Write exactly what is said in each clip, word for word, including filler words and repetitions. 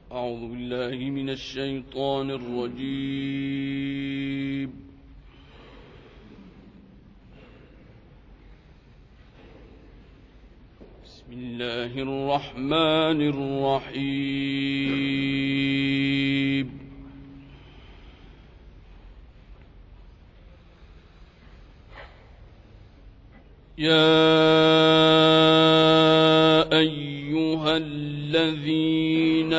أعوذ بالله من الشيطان الرجيم. بسم الله الرحمن الرحيم. يا أيها الذين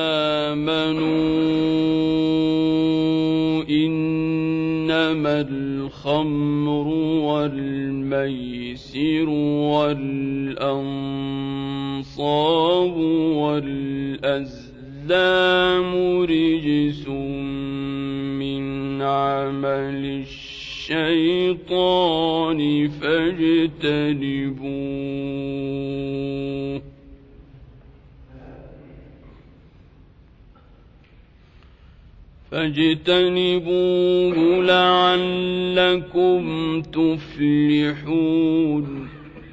آمنوا إنما الخمر والميسر والأنصاب والأزلام رجس من عمل الشيطان فاجتنبوه فاجتنبوه لعلكم تفلحون.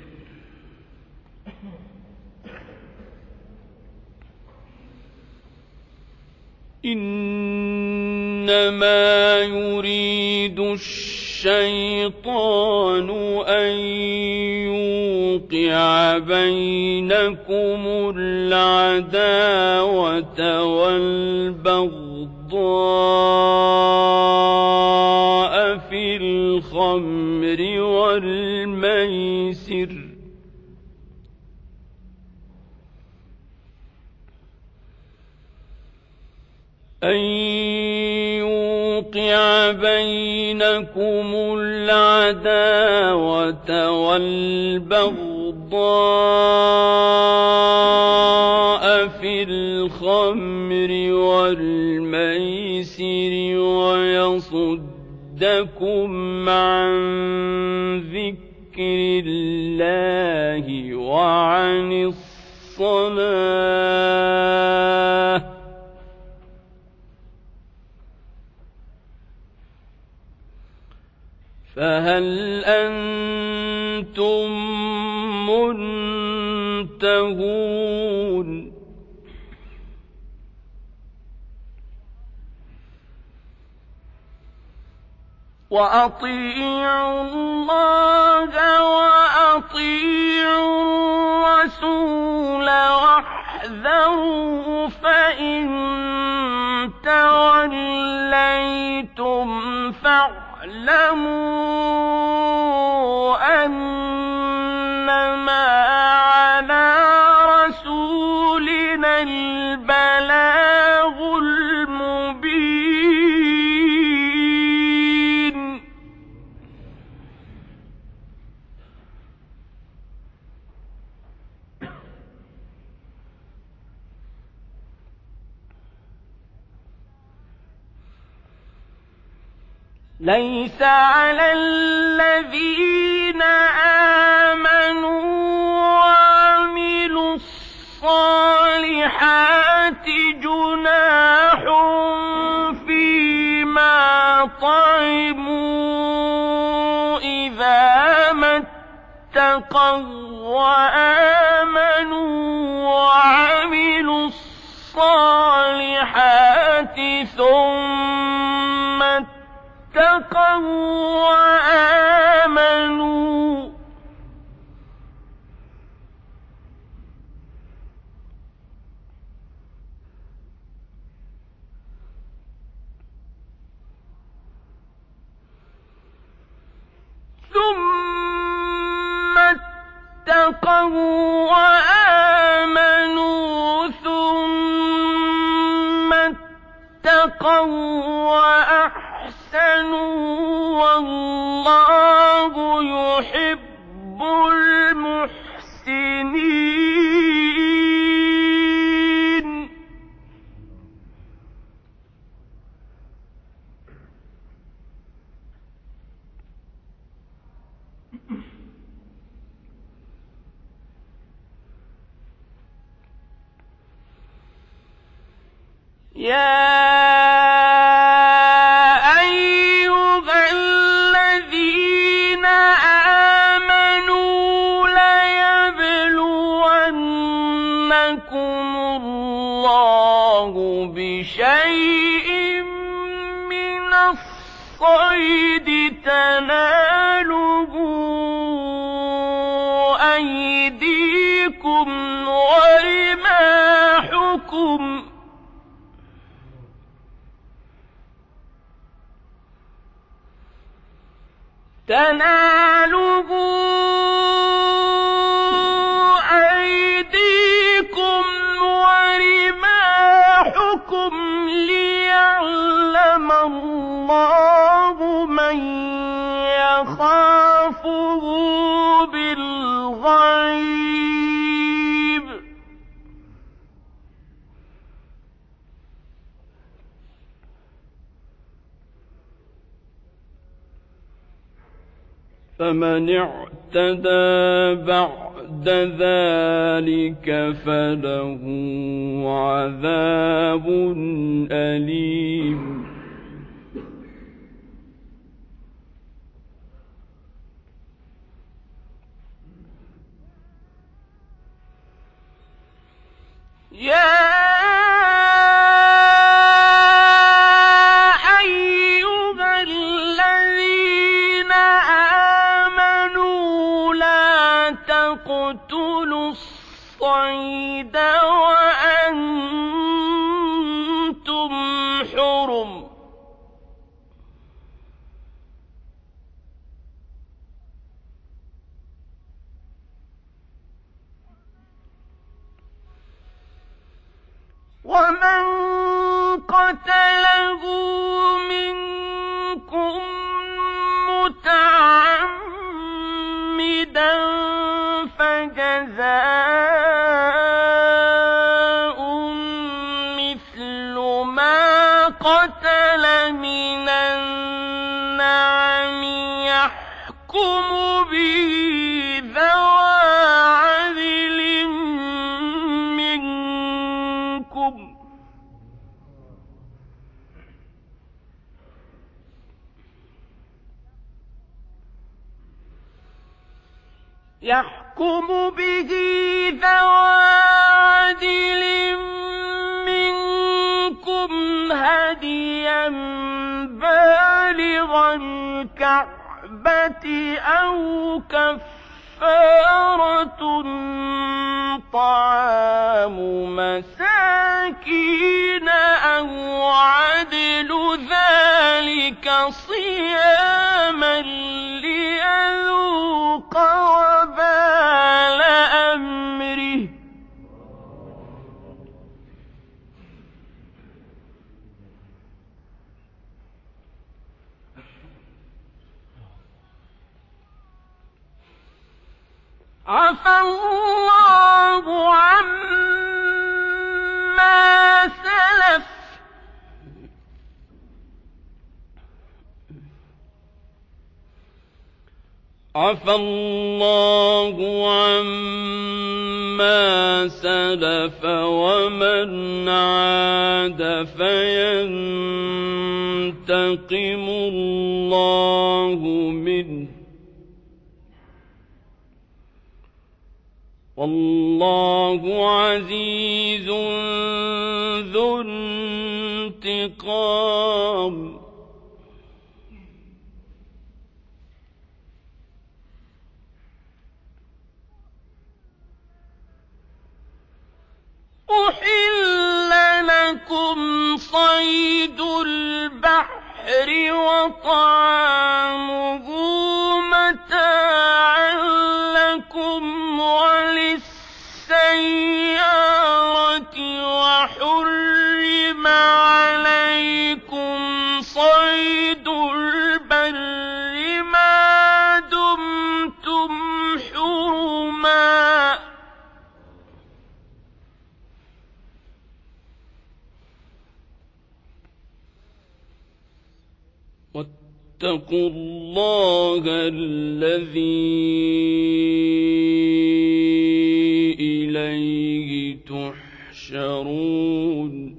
إنما يريد الشيطان أن يوقع بينكم العداوة والبغضاء في الخمر والميسر أن يوقع بينكم العداوة والبغضاء في الخمر والميسر ويصدكم عن ذكر الله وعن الصلاة فهل أنتم منتهون؟ وأطيعوا الله وأطيعوا الرسول واحذروا فإن توليتم فاعلموا أنما على رسولنا البلاغ المبين. ليس على الذين آمنوا وعملوا الصالحات جناح فيما طعموا إذا ما اتقوا وآمنوا وعملوا الصالحات ثم اتقوا وآمنوا ثم اتقوا وآمنوا ثم اتقوا وأحسنوا والله يحب المحسنين. يا أيها الذين آمنوا ليبلونكم الله الله بشيء من الصيد تناله أيديكم ورماحكم تناله أيديكم ورماحكم ليعلم الله من يخافه بالغيب فمن اعتدى بعد ذلك فله عذاب أليم. يا أيها الذين آمنوا لا تقتلوا الصيد وأنتم حرم ومن قتله منكم متعمدا فجزاء مثل ما قتل من النعم يحكم به ذوى عدل منكم يحكم به ذوى عدل منكم هديا بالغ الكعبة أو كفارة طعام مساكين أو عدل ذلك صياما ليذوق وبال أمره عفى الله عما سلف عفى الله عما سلف ومن عاد فينتقم الله منه والله عزيز ذو انتقام. أحل لكم صيد البحر وطعامه متاعا لكم وللسيارة وحرم عليكم صيد البر ما دمتم حرما واتقوا الله الذي إليه تحشرون.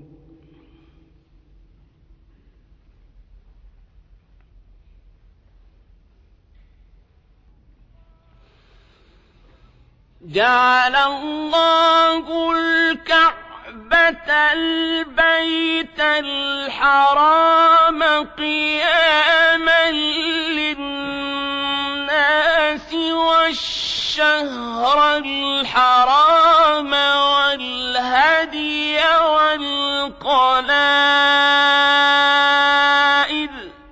جعل الله الكعبة الكعبة البيت الحرام قياما للناس والشهر الحرام والهدي والقلائد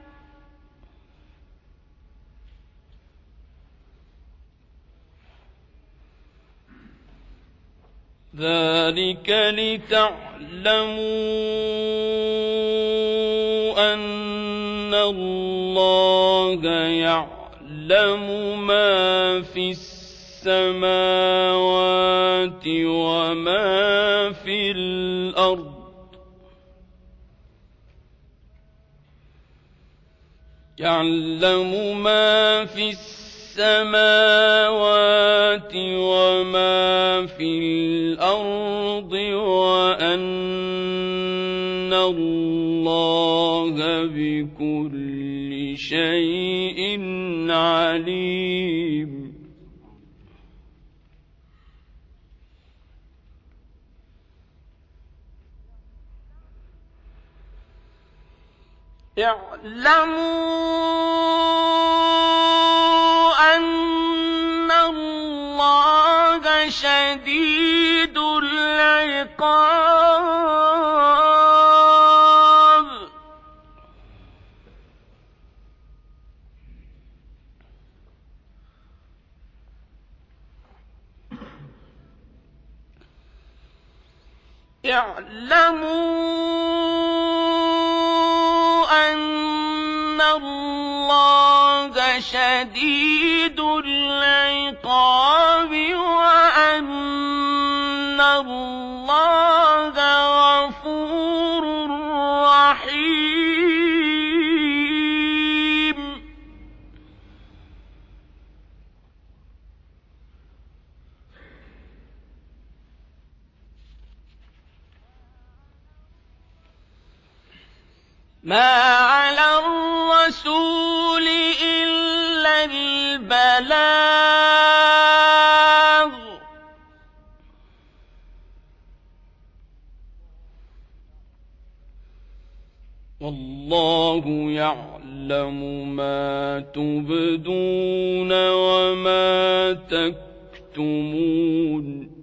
ذلك لتعلموا أن الله يعلم ما في السماوات وما في الأرض يعلم ما في السماوات وما في الأرض وأن الله بكل شيء عليم اعلموا أن الله شديد العقاب اعلموا أن الله شديد العقاب وأن الله غفور رحيم ما على الرسول إلا البلاغ والله يعلم ما تبدون وما تكتمون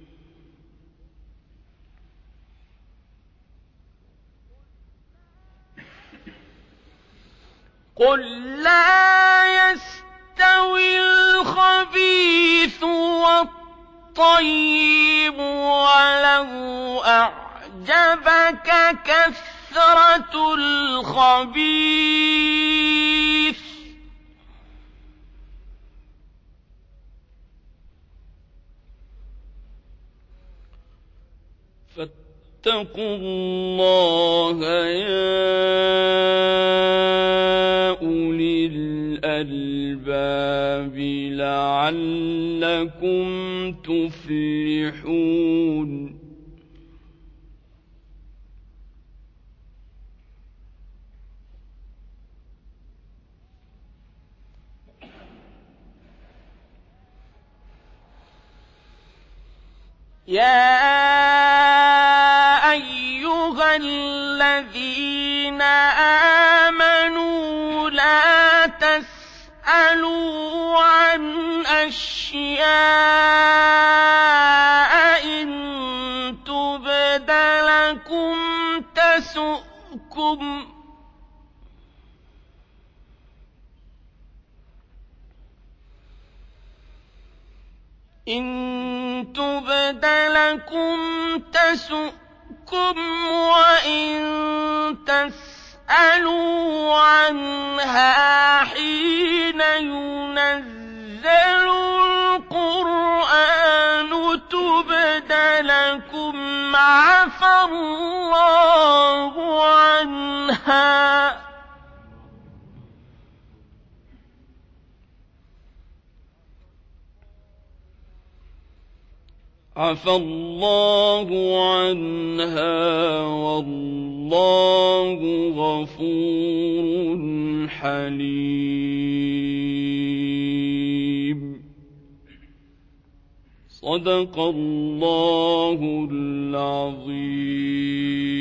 قل لا يستوي الخبيث والطيب ولو أعجبك كثرة الخبيث فاتقوا الله يا أولي الألباب لعلكم تفلحون يا أيها الذين آمنوا لا تسألوا عن أشياء إن تبد لكم تسؤكم إن تبد لكم تسؤكم وإن تسألوا عنها حين ينزل القرآن تبد لكم عفى الله عنها عفى الله عنها والله غفور حليم صدق الله العظيم.